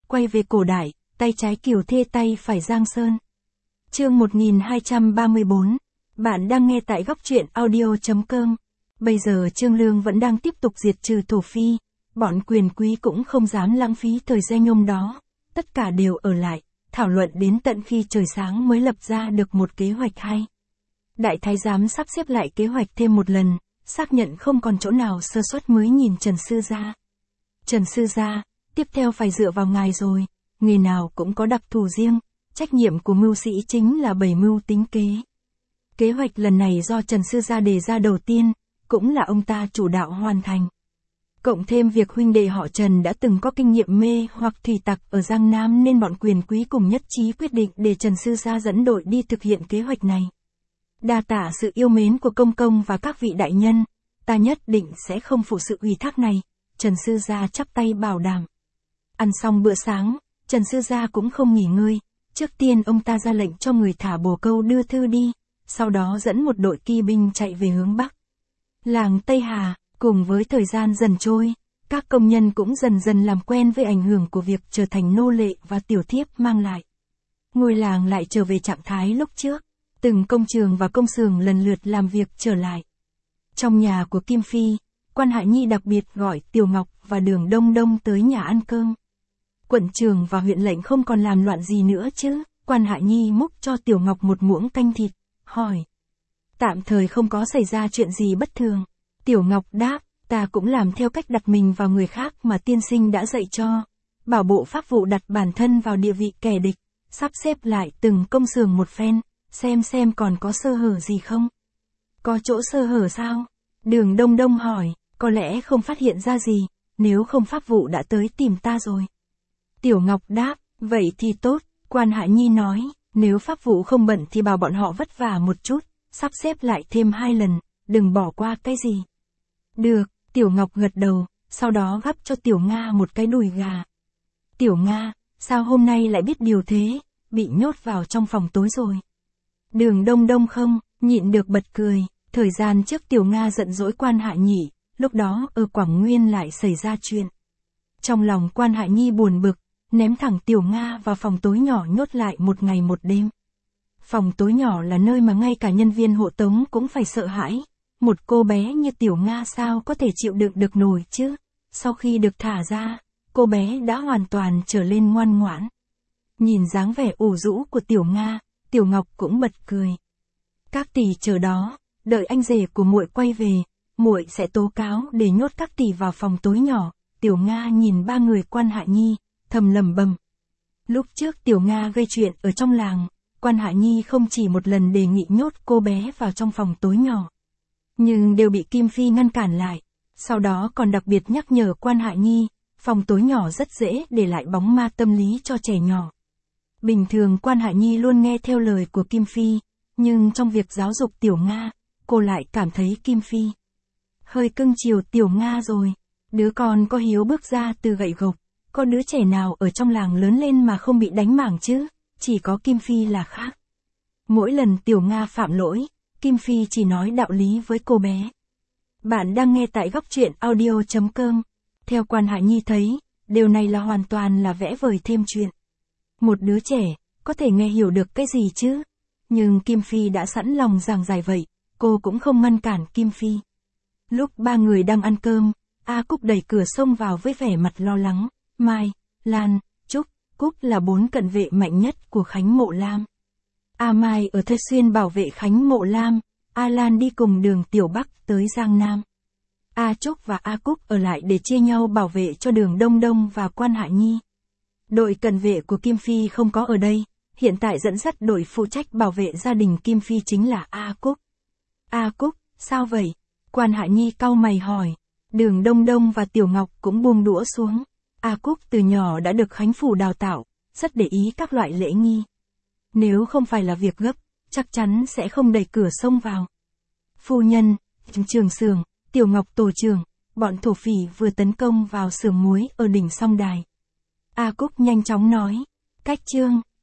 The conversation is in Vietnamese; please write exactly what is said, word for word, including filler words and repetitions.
quay về cổ đại, tay trái Kiều Thê tay phải Giang Sơn. Chương một nghìn hai trăm ba mươi tư. Bạn đang nghe tại góc truyện audio chấm com. Bây giờ Trương Lương vẫn đang tiếp tục diệt trừ thổ phi, bọn quyền quý cũng không dám lãng phí thời gian nhôm đó, tất cả đều ở lại, thảo luận đến tận khi trời sáng mới lập ra được một kế hoạch hay. Đại thái giám sắp xếp lại kế hoạch thêm một lần, xác nhận không còn chỗ nào sơ suất mới nhìn Trần Sư Gia. Trần Sư Gia, tiếp theo phải dựa vào ngài rồi, người nào cũng có đặc thù riêng, trách nhiệm của mưu sĩ chính là bày mưu tính kế. Kế hoạch lần này do Trần Sư Gia đề ra đầu tiên, cũng là ông ta chủ đạo hoàn thành. Cộng thêm việc huynh đệ họ Trần đã từng có kinh nghiệm mê hoặc thủy tặc ở Giang Nam nên bọn quyền quý cùng nhất trí quyết định để Trần Sư Gia dẫn đội đi thực hiện kế hoạch này. Đa tạ sự yêu mến của công công và các vị đại nhân, ta nhất định sẽ không phụ sự ủy thác này, Trần Sư Gia chắp tay bảo đảm. Ăn xong bữa sáng, Trần Sư Gia cũng không nghỉ ngơi, trước tiên ông ta ra lệnh cho người thả bồ câu đưa thư đi, sau đó dẫn một đội kỵ binh chạy về hướng Bắc. Làng Tây Hà, cùng với thời gian dần trôi, các công nhân cũng dần dần làm quen với ảnh hưởng của việc trở thành nô lệ và tiểu thiếp mang lại. Ngôi làng lại trở về trạng thái lúc trước, từng công trường và công xưởng lần lượt làm việc trở lại. Trong nhà của Kim Phi, Quan Hạ Nhi đặc biệt gọi Tiểu Ngọc và Đường Đông Đông tới nhà ăn cơm. Quận trưởng và huyện lệnh không còn làm loạn gì nữa chứ? Quan Hạ Nhi múc cho Tiểu Ngọc một muỗng canh thịt, hỏi. Tạm thời không có xảy ra chuyện gì bất thường. Tiểu Ngọc đáp, ta cũng làm theo cách đặt mình vào người khác mà tiên sinh đã dạy cho. Bảo bộ pháp vụ đặt bản thân vào địa vị kẻ địch, sắp xếp lại từng công xưởng một phen, xem xem còn có sơ hở gì không. Có chỗ sơ hở sao? Đường Đông Đông hỏi, có lẽ không phát hiện ra gì, nếu không pháp vụ đã tới tìm ta rồi. Tiểu Ngọc đáp, vậy thì tốt, Quan Hạ Nhi nói, nếu pháp vụ không bận thì bảo bọn họ vất vả một chút, sắp xếp lại thêm hai lần, đừng bỏ qua cái gì. Được, Tiểu Ngọc gật đầu, sau đó gắp cho Tiểu Nga một cái đùi gà. Tiểu Nga, sao hôm nay lại biết điều thế, bị nhốt vào trong phòng tối rồi. Đường Đông Đông không, nhịn được bật cười, thời gian trước Tiểu Nga giận dỗi Quan Hạ Nhị, lúc đó ở Quảng Nguyên lại xảy ra chuyện. Trong lòng Quan Hạ Nhi buồn bực, ném thẳng Tiểu Nga vào phòng tối nhỏ nhốt lại một ngày một đêm. Phòng tối nhỏ là nơi mà ngay cả nhân viên hộ tống cũng phải sợ hãi. Một cô bé như Tiểu Nga sao có thể chịu đựng được nổi chứ? Sau khi được thả ra, cô bé đã hoàn toàn trở lên ngoan ngoãn. Nhìn dáng vẻ ủ rũ của Tiểu Nga, Tiểu Ngọc cũng bật cười. Các tỷ chờ đó, đợi anh rể của muội quay về, muội sẽ tố cáo để nhốt các tỷ vào phòng tối nhỏ. Tiểu Nga nhìn ba người Quan Hạ Nhi, thầm lẩm bẩm. Lúc trước Tiểu Nga gây chuyện ở trong làng, Quan Hạ Nhi không chỉ một lần đề nghị nhốt cô bé vào trong phòng tối nhỏ, nhưng đều bị Kim Phi ngăn cản lại. Sau đó còn đặc biệt nhắc nhở Quan Hạ Nhi, phòng tối nhỏ rất dễ để lại bóng ma tâm lý cho trẻ nhỏ. Bình thường Quan Hạ Nhi luôn nghe theo lời của Kim Phi, nhưng trong việc giáo dục Tiểu Nga, cô lại cảm thấy Kim Phi hơi cưng chiều Tiểu Nga rồi. Đứa con có hiếu bước ra từ gậy gộc, có đứa trẻ nào ở trong làng lớn lên mà không bị đánh mảng chứ, chỉ có Kim Phi là khác. Mỗi lần Tiểu Nga phạm lỗi, Kim Phi chỉ nói đạo lý với cô bé. Bạn đang nghe tại góc truyện audio chấm com. Theo Quan Hạ Nhi thấy, điều này là hoàn toàn là vẽ vời thêm chuyện. Một đứa trẻ, có thể nghe hiểu được cái gì chứ? Nhưng Kim Phi đã sẵn lòng giảng giải vậy, cô cũng không ngăn cản Kim Phi. Lúc ba người đang ăn cơm, A Cúc đẩy cửa xông vào với vẻ mặt lo lắng. Mai, Lan, Trúc, Cúc là bốn cận vệ mạnh nhất của Khánh Mộ Lam. A Mai ở Thơ Xuyên bảo vệ Khánh Mộ Lam, A Lan đi cùng Đường Tiểu Bắc tới Giang Nam. A Trúc và A Cúc ở lại để chia nhau bảo vệ cho Đường Đông Đông và Quan Hạ Nhi. Đội cận vệ của Kim Phi không có ở đây, hiện tại dẫn dắt đội phụ trách bảo vệ gia đình Kim Phi chính là A Cúc. A Cúc, sao vậy? Quan Hạ Nhi cau mày hỏi. Đường Đông Đông và Tiểu Ngọc cũng buông đũa xuống. A Cúc từ nhỏ đã được Khánh Phủ đào tạo, rất để ý các loại lễ nghi. Nếu không phải là việc gấp, chắc chắn sẽ không đẩy cửa xông vào. Phu nhân, trường xưởng, Tiểu Ngọc tổ trưởng, bọn thổ phỉ vừa tấn công vào xưởng muối ở đỉnh Song Đài. A Cúc nhanh chóng nói, cách trương,